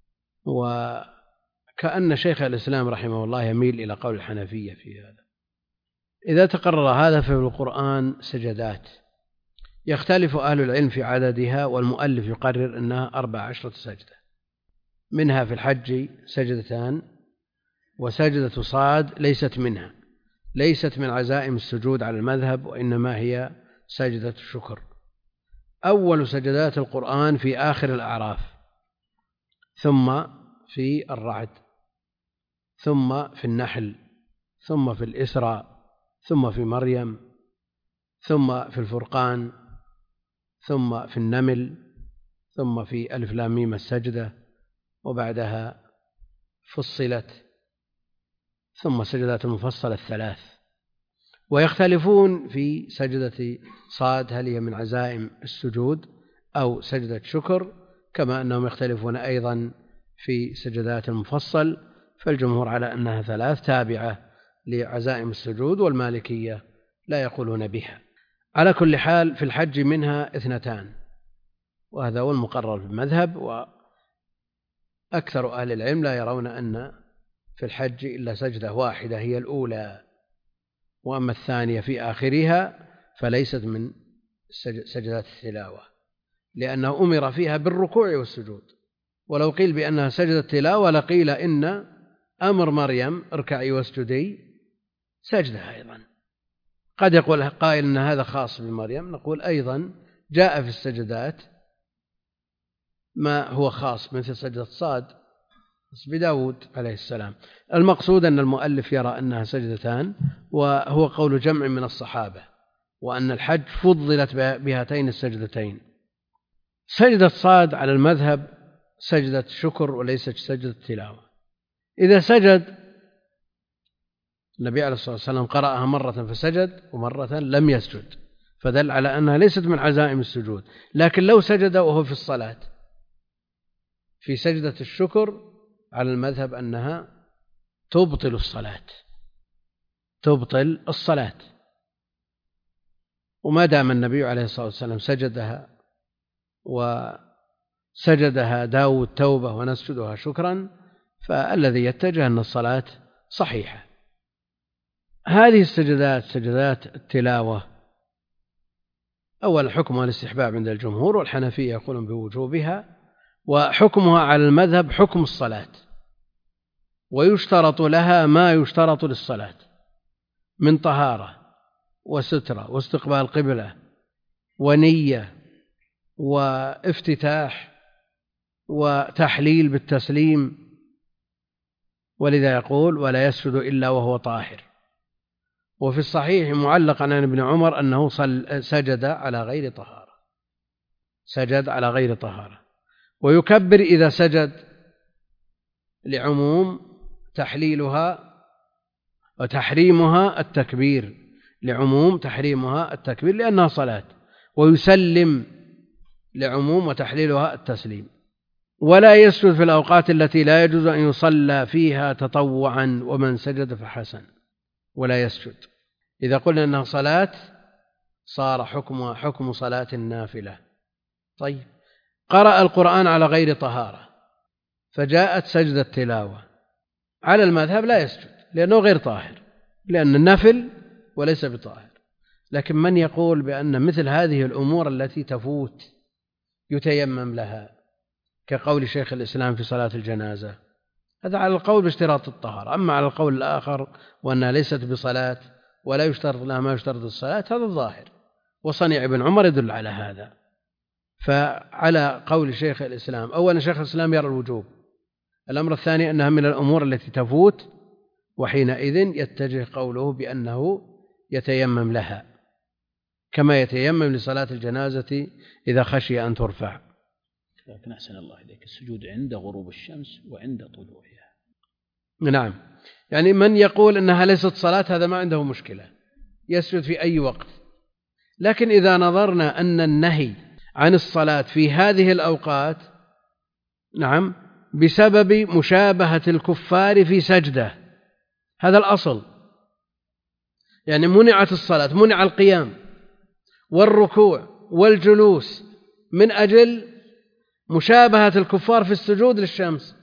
وكأن شيخ الإسلام رحمه الله يميل إلى قول الحنفية في هذا. إذا تقرر هذا في القرآن سجدات يختلف أهل العلم في عددها، والمؤلف يقرر أنها أربع عشرة سجدة، منها في الحج سجدتان، وسجدة صاد ليست منها، ليست من عزائم السجود على المذهب، وإنما هي سجدة الشكر. أول سجدات القرآن في آخر الأعراف، ثم في الرعد، ثم في النحل، ثم في الإسراء، ثم في مريم، ثم في الفرقان، ثم في النمل، ثم في ألف لام ميم السجدة، وبعدها فصلت، ثم سجدات المفصل الثلاث. ويختلفون في سجدة صاد هل هي من عزائم السجود أو سجدة شكر، كما أنهم يختلفون أيضا في سجدات المفصل، فالجمهور على أنها ثلاث تابعة لعزائم السجود، والمالكية لا يقولون بها. على كل حال في الحج منها اثنتان، وهذا هو المقرر في المذهب، وأكثر أهل العلم لا يرون أن في الحج إلا سجدة واحدة هي الأولى، وأما الثانية في آخرها فليست من سجدات التلاوة، لأنه أمر فيها بالركوع والسجود. ولو قيل بأنها سجدة تلاوة لقيل إن أمر مريم اركعي واسجدي سجدة أيضا. قد يقول قائل أن هذا خاص بمريم، نقول أيضا جاء في السجدات ما هو خاص مثل سجدة صاد بداود عليه السلام. المقصود أن المؤلف يرى أنها سجدتان، وهو قول جمع من الصحابة، وأن الحج فضلت بهاتين السجدتين. سجدة صاد على المذهب سجدة شكر وليست سجدة تلاوة. إذا سجد النبي عليه الصلاة والسلام قرأها مرة فسجد ومرة لم يسجد، فدل على أنها ليست من عزائم السجود. لكن لو سجد وهو في الصلاة في سجدة الشكر على المذهب أنها تبطل الصلاة تبطل الصلاة وما دام النبي عليه الصلاة والسلام سجدها وسجدها داود توبة ونسجدها شكرا، فالذي يتجه أن الصلاة صحيحة. هذه السجدات سجدات التلاوة أول حكمها الاستحباب عند الجمهور، والحنفية يقولون بوجوبها، وحكمها على المذهب حكم الصلاة، ويشترط لها ما يشترط للصلاة من طهارة وسترة واستقبال قبلة ونية وافتتاح وتحليل بالتسليم. ولذا يقول ولا يسجد إلا وهو طاهر. وفي الصحيح معلقا عن ابن عمر أنه سجد على غير طهارة سجد على غير طهارة ويكبر إذا سجد لعموم تحليلها وتحريمها التكبير لعموم تحريمها التكبير لأنها صلاة، ويسلم لعموم وتحليلها التسليم. ولا يسجد في الأوقات التي لا يجوز أن يصلى فيها تطوعا، ومن سجد فحسن. ولا يسجد إذا قلنا أنها صلاة صار حكمها حكم صلاة النافلة. طيب، قرأ القرآن على غير طهارة فجاءت سجدة تلاوة، على المذهب لا يسجد لأنه غير طاهر، لأن النفل وليس بطاهر. لكن من يقول بأن مثل هذه الأمور التي تفوت يتيمم لها، كقول شيخ الإسلام في صلاة الجنازة، هذا على القول باشتراط الطهارة. أما على القول الآخر وأنها ليست بصلاة ولا يشترط لها ما يشترط الصلاة، هذا الظاهر، وصنيع ابن عمر يدل على هذا. فعلى قول شيخ الإسلام، أولا شيخ الإسلام يرى الوجوب، الأمر الثاني أنها من الأمور التي تفوت، وحينئذ يتجه قوله بأنه يتيمم لها كما يتيمم لصلاة الجنازة إذا خشي أن ترفع. لكن أحسن الله إليك، السجود عند غروب الشمس وعند طلوعها. نعم، يعني من يقول أنها ليست صلاة هذا ما عنده مشكلة، يسجد في أي وقت. لكن إذا نظرنا أن النهي عن الصلاة في هذه الأوقات نعم بسبب مشابهة الكفار في سجدة، هذا الأصل، يعني منعت الصلاة، منع القيام والركوع والجلوس من أجل مشابهة الكفار في السجود للشمس،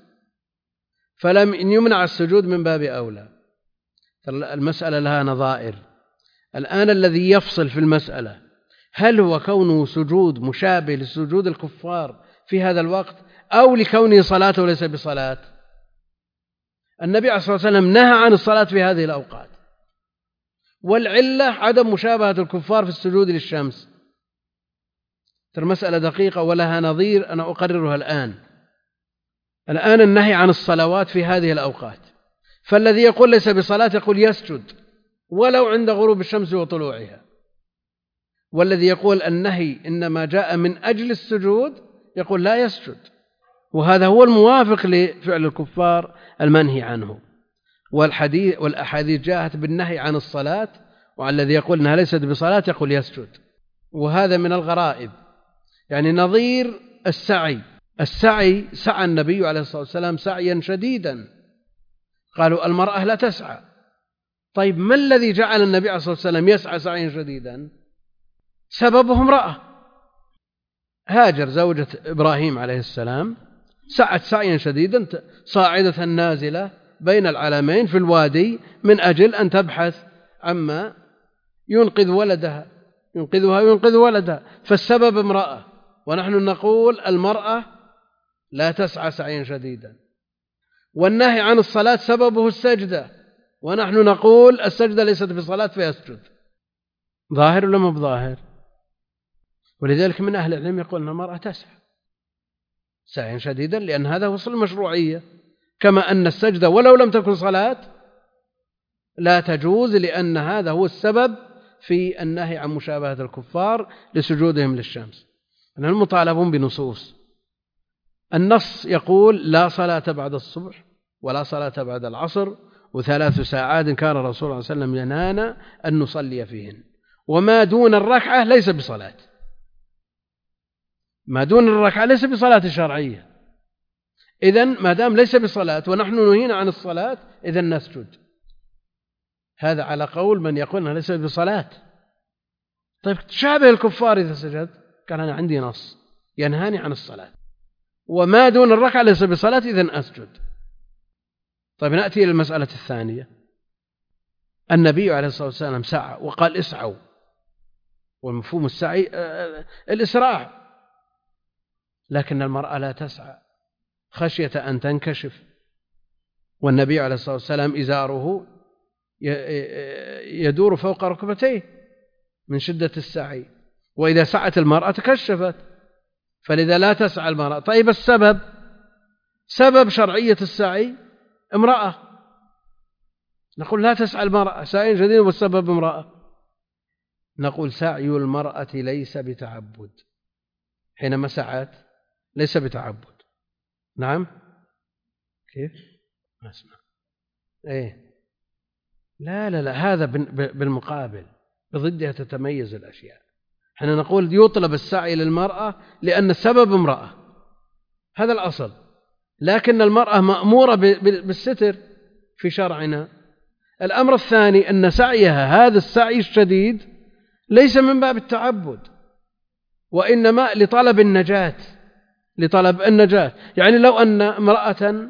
فلم يمنع السجود من باب أولى. المسألة لها نظائر. الآن الذي يفصل في المسألة هل هو كونه سجود مشابه لسجود الكفار في هذا الوقت أو لكونه صلاة وليس بصلاة. النبي عليه الصلاة والسلام نهى عن الصلاة في هذه الأوقات، والعلة عدم مشابهة الكفار في السجود للشمس. المسألة دقيقة ولها نظير أنا أقررها الآن. الآن النهي عن الصلوات في هذه الأوقات، فالذي يقول ليس بصلاة يقول يسجد ولو عند غروب الشمس وطلوعها، والذي يقول النهي إنما جاء من أجل السجود يقول لا يسجد، وهذا هو الموافق لفعل الكفار المنهي عنه. والحديث والأحاديث جاءت بالنهي عن الصلاة، وعلى الذي يقول أنها ليست بصلاة يقول يسجد، وهذا من الغرائب. يعني نظير السعي السعي سعى النبي عليه الصلاة والسلام سعيا شديدا، قالوا المرأة لا تسعى. طيب ما الذي جعل النبي عليه الصلاة والسلام يسعى سعيا شديدا؟ سببه امرأة هاجر زوجة إبراهيم عليه السلام، سعت سعيا شديدا صاعدة نازلة بين العلمين في الوادي من أجل أن تبحث عما ينقذ ولدها ينقذها وينقذ ولدها، فالسبب امرأة. ونحن نقول المرأة لا تسعى سعيا شديدا، والنهي عن الصلاة سببه السجدة، ونحن نقول السجدة ليست بصلاة فيسجد. ظاهر ولا مو بظاهر؟ ولذلك من أهل العلم يقول أن المرأة تسعى سعيا شديدا لأن هذا هو أصل المشروعية، كما أن السجدة ولو لم تكن صلاة لا تجوز، لأن هذا هو السبب في النهي عن مشابهة الكفار لسجودهم للشمس. نحن مطالبون بنصوص. النص يقول لا صلاة بعد الصبح ولا صلاة بعد العصر، وثلاث ساعات كان الرسول صلى الله عليه وسلم ينهانا أن نصلي فيهن، وما دون الركعة ليس بصلاة. ما دون الركعة ليس بصلاة شرعية. إذن ما دام ليس بصلاة ونحن نهينا عن الصلاة إذن نسجد. هذا على قول من يقول أنها ليس بصلاة. طيب تشابه الكفار إذا سجد؟ قال أنا عندي نص ينهاني عن الصلاة، وما دون الركعة ليس بصلاة إذن أسجد. طيب نأتي إلى المسألة الثانية. النبي عليه الصلاة والسلام سعى وقال اسعوا، والمفهوم السعي الإسراع، لكن المرأة لا تسعى خشية أن تنكشف، والنبي عليه الصلاة والسلام إزاره يدور فوق ركبتيه من شدة السعي، وإذا سعت المرأة تكشفت، فلذا لا تسعى المرأة. طيب السبب، سبب شرعية السعي امرأة، نقول لا تسعى المرأة سعي جديد والسبب امرأة. نقول سعي المرأة ليس بتعبد، حينما سعت ليس بتعبد. نعم كيف؟ ما اسمع. ايه لا لا لا، هذا بالمقابل بضدها تتميز الأشياء. احنا نقول يطلب السعي للمرأة لأن السبب امرأة، هذا الأصل، لكن المرأة مأمورة بالستر في شرعنا. الأمر الثاني أن سعيها هذا السعي الشديد ليس من باب التعبد، وإنما لطلب النجاة، لطلب النجاة. يعني لو أن امرأة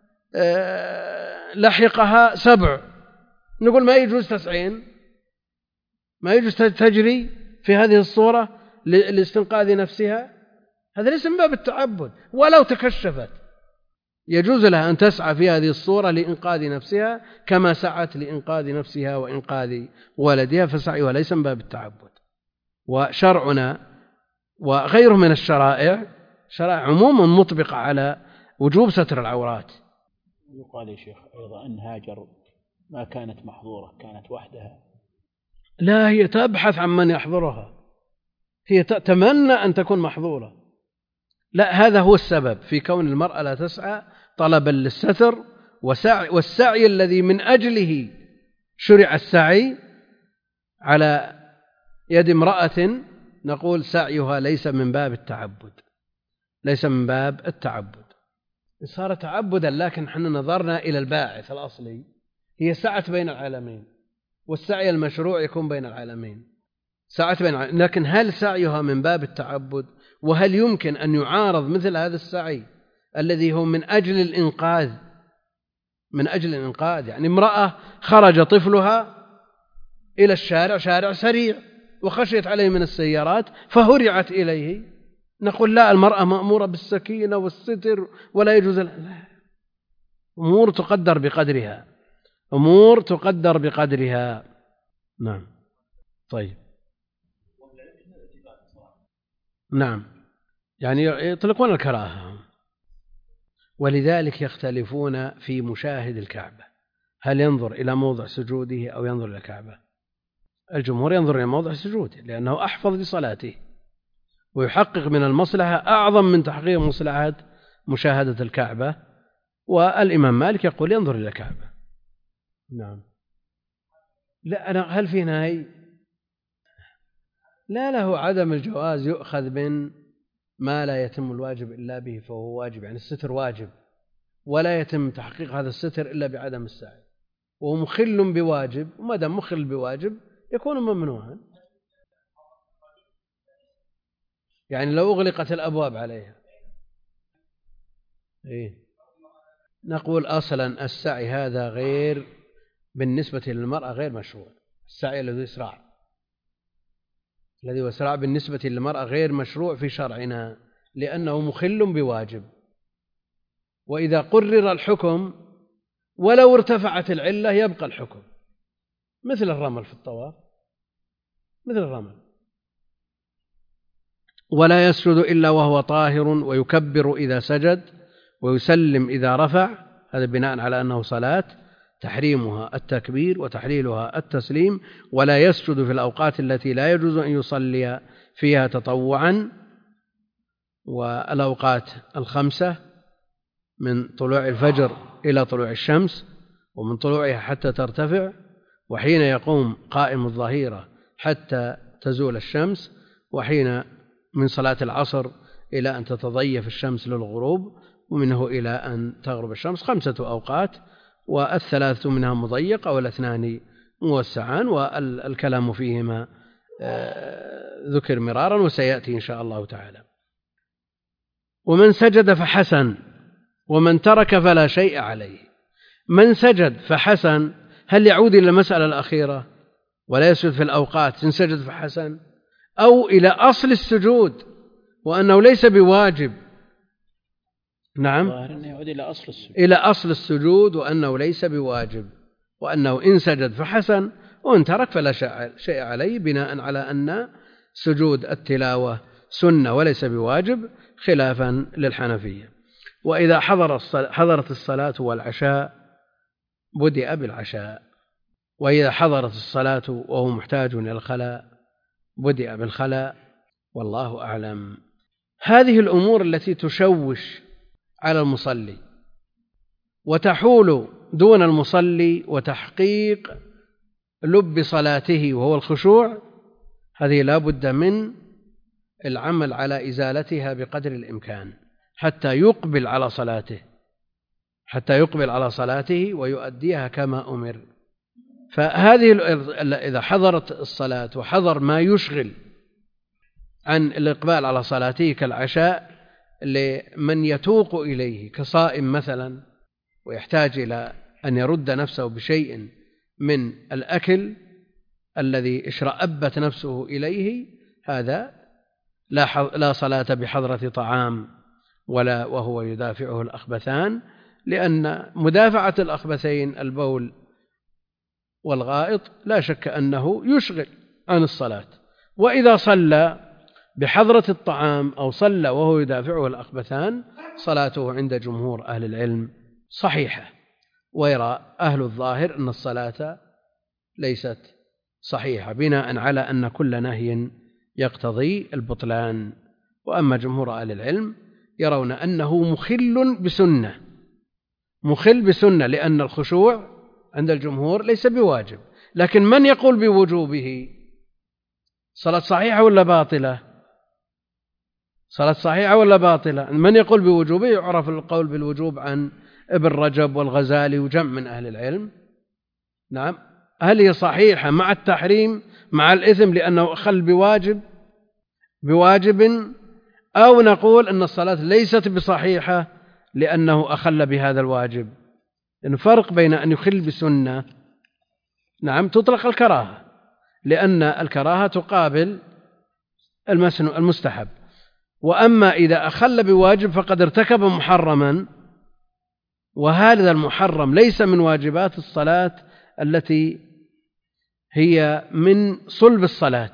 لحقها سبع، نقول ما يجوز تسعين، ما يجوز تجري في هذه الصورة لاستنقاذ نفسها، هذا ليس من باب التعبد. ولو تكشفت يجوز لها أن تسعى في هذه الصورة لإنقاذ نفسها كما سعت لإنقاذ نفسها وإنقاذ ولدها، فسعيها ليس من باب التعبد. وشرعنا وغيره من الشرائع شرائع عموما مطبقة على وجوب ستر العورات. يقال يا شيخ أيضا أن هاجر ما كانت محظورة، كانت وحدها. لا، هي تبحث عن من يحضرها، هي تتمنى أن تكون محظورة. لا، هذا هو السبب في كون المرأة لا تسعى، طلبا للستر وسعي، والسعي الذي من أجله شرع السعي على يد امرأة نقول سعيها ليس من باب التعبد، ليس من باب التعبد. صار تعبدا، لكن حنا نظرنا إلى الباعث الأصلي، هي سعت بين العالمين، والسعي المشروع يكون بين العالمين، سعت بين العالمين. لكن هل سعيها من باب التعبد؟ وهل يمكن أن يعارض مثل هذا السعي الذي هو من أجل الإنقاذ، من أجل الإنقاذ؟ يعني امرأة خرج طفلها إلى الشارع، شارع سريع، وخشيت عليه من السيارات فهرعت إليه، نقول لا، المرأة مأمورة بالسكينة والستر ولا يجوز لها. أمور تقدر بقدرها، أمور تقدر بقدرها. نعم. طيب نعم، يعني يطلقون الكراهة، ولذلك يختلفون في مشاهد الكعبة، هل ينظر إلى موضع سجوده أو ينظر إلى الكعبة؟ الجمهور ينظر إلى موضع سجوده لأنه أحفظ لصلاته ويحقق من المصلحة أعظم من تحقيق مصلحة مشاهدة الكعبة. والإمام مالك يقول ينظر إلى الكعبة. نعم. لا، أنا هل في نهي؟ لا، له عدم الجواز يؤخذ من ما لا يتم الواجب إلا به فهو واجب، يعني الستر واجب ولا يتم تحقيق هذا الستر إلا بعدم السعي، وهو مخل بواجب، وما دام مخل بواجب يكون ممنوعا. يعني لو أغلقت الأبواب عليها، إيه؟ نقول أصلا السعي هذا غير، بالنسبة للمرأة غير مشروع، السعي الذي يسرع الذي هو إسراع بالنسبة للمرأة غير مشروع في شرعنا لأنه مخل بواجب. وإذا قرر الحكم ولو ارتفعت العلة يبقى الحكم، مثل الرمل في الطواف، مثل الرمل. ولا يسجد إلا وهو طاهر، ويكبر إذا سجد ويسلم إذا رفع، هذا بناء على أنه صلاة تحريمها التكبير وتحليلها التسليم. ولا يسجد في الأوقات التي لا يجوز أن يصلي فيها تطوعا، والأوقات الخمسة من طلوع الفجر إلى طلوع الشمس، ومن طلوعها حتى ترتفع، وحين يقوم قائم الظهيرة حتى تزول الشمس، وحين من صلاة العصر إلى أن تتضيف الشمس للغروب، ومنه إلى أن تغرب الشمس. خمسة أوقات، والثلاثة منها مضيقة والاثنان موسعان، والكلام فيهما ذكر مرارا وسيأتي إن شاء الله تعالى. ومن سجد فحسن ومن ترك فلا شيء عليه. من سجد فحسن، هل يعود إلى المسألة الأخيرة ولا يسجد في الأوقات إن سجد فحسن، أو إلى أصل السجود وأنه ليس بواجب؟ نعم، يعود إلى أصل السجود. إلى أصل السجود وأنه ليس بواجب، وأنه إن سجد فحسن وإن ترك فلا شيء عليه، بناء على أن سجود التلاوة سنة وليس بواجب، خلافا للحنفية. وإذا حضر حضرت الصلاة والعشاء بدأ بالعشاء، وإذا حضرت الصلاة وهو محتاج إلى الخلاء بدأ بالخلاء، والله أعلم. هذه الأمور التي تشوش على المصلي وتحول دون المصلي وتحقيق لب صلاته وهو الخشوع، هذه لا بد من العمل على إزالتها بقدر الإمكان حتى يقبل على صلاته حتى يقبل على صلاته ويؤديها كما أمر. فهذه إذا حضرت الصلاة وحضر ما يشغل عن الإقبال على صلاته كالعشاء لمن يتوق إليه كصائم مثلا ويحتاج إلى أن يرد نفسه بشيء من الأكل الذي اشرأبت نفسه إليه، هذا لا صلاة بحضرة طعام ولا وهو يدافعه الأخبثان، لأن مدافعة الأخبثين البول والغائط لا شك أنه يشغل عن الصلاة. وإذا صلى بحضرة الطعام أو صلى وهو يدافعه الأخبثان صلاته عند جمهور أهل العلم صحيحة، ويرى أهل الظاهر أن الصلاة ليست صحيحة، بناء على أن كل نهي يقتضي البطلان. وأما جمهور أهل العلم يرون أنه مخل بسنة مخل بسنة لأن الخشوع عند الجمهور ليس بواجب. لكن من يقول بوجوبه؟ صلاة صحيحة ولا باطلة؟ صلاة صحيحة ولا باطلة؟ من يقول بوجوبه يعرف القول بالوجوب عن ابن رجب والغزالي وجمع من أهل العلم. نعم، هل هي صحيحة مع التحريم مع الإثم لأنه أخل بواجب بواجب أو نقول أن الصلاة ليست بصحيحة لأنه أخل بهذا الواجب؟ لأن فرق بين أن يخل بسنة، نعم تطلق الكراهة لأن الكراهة تقابل المستحب، وأما إذا أخل بواجب فقد ارتكب محرما، وهذا المحرم ليس من واجبات الصلاة التي هي من صلب الصلاة،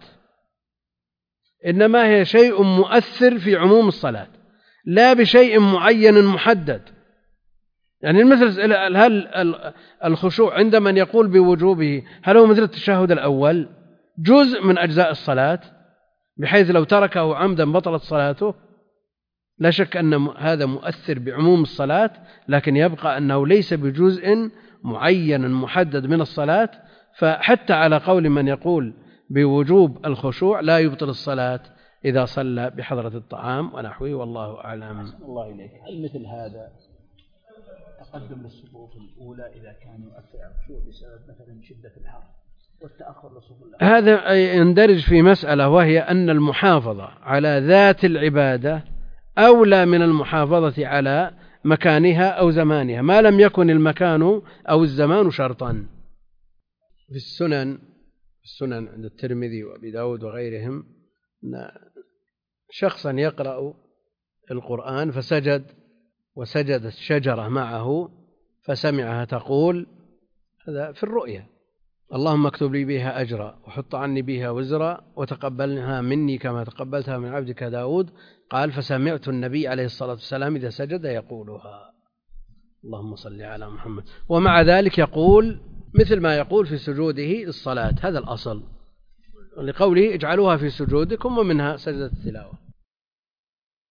إنما هي شيء مؤثر في عموم الصلاة لا بشيء معين محدد. يعني مثل هل الخشوع عند من يقول بوجوبه هل هو مثل التشهد الأول جزء من أجزاء الصلاة بحيث لو تركه عمدا بطلت صلاته؟ لا شك أن هذا مؤثر بعموم الصلاة، لكن يبقى أنه ليس بجزء معين محدد من الصلاة. فحتى على قول من يقول بوجوب الخشوع لا يبطل الصلاة إذا صلى بحضرة الطعام ونحوه، والله أعلم. الله إليك، هل مثل هذا تقدم الصفوف الأولى إذا كان يؤثر على الخشوع بسبب مثلا شدة الحر والتأخر للصفوف الأخرى؟ هذا يندرج في مسألة، وهي أن المحافظة على ذات العبادة أولى من المحافظة على مكانها أو زمانها ما لم يكن المكان أو الزمان شرطا. في السنن السنن عند الترمذي وأبي داود وغيرهم شخصا يقرأ القرآن فسجد وسجدت شجرة معه فسمعها تقول، هذا في الرؤيا: اللهم اكتب لي بها أجرا وحط عني بها وزرا وتقبلها مني كما تقبلتها من عبدك داود. قال: فسمعت النبي عليه الصلاة والسلام إذا سجد يقولها: اللهم صل على محمد. ومع ذلك يقول مثل ما يقول في سجوده الصلاة، هذا الأصل لقوله: اجعلوها في سجودكم، ومنها سجدة التلاوة.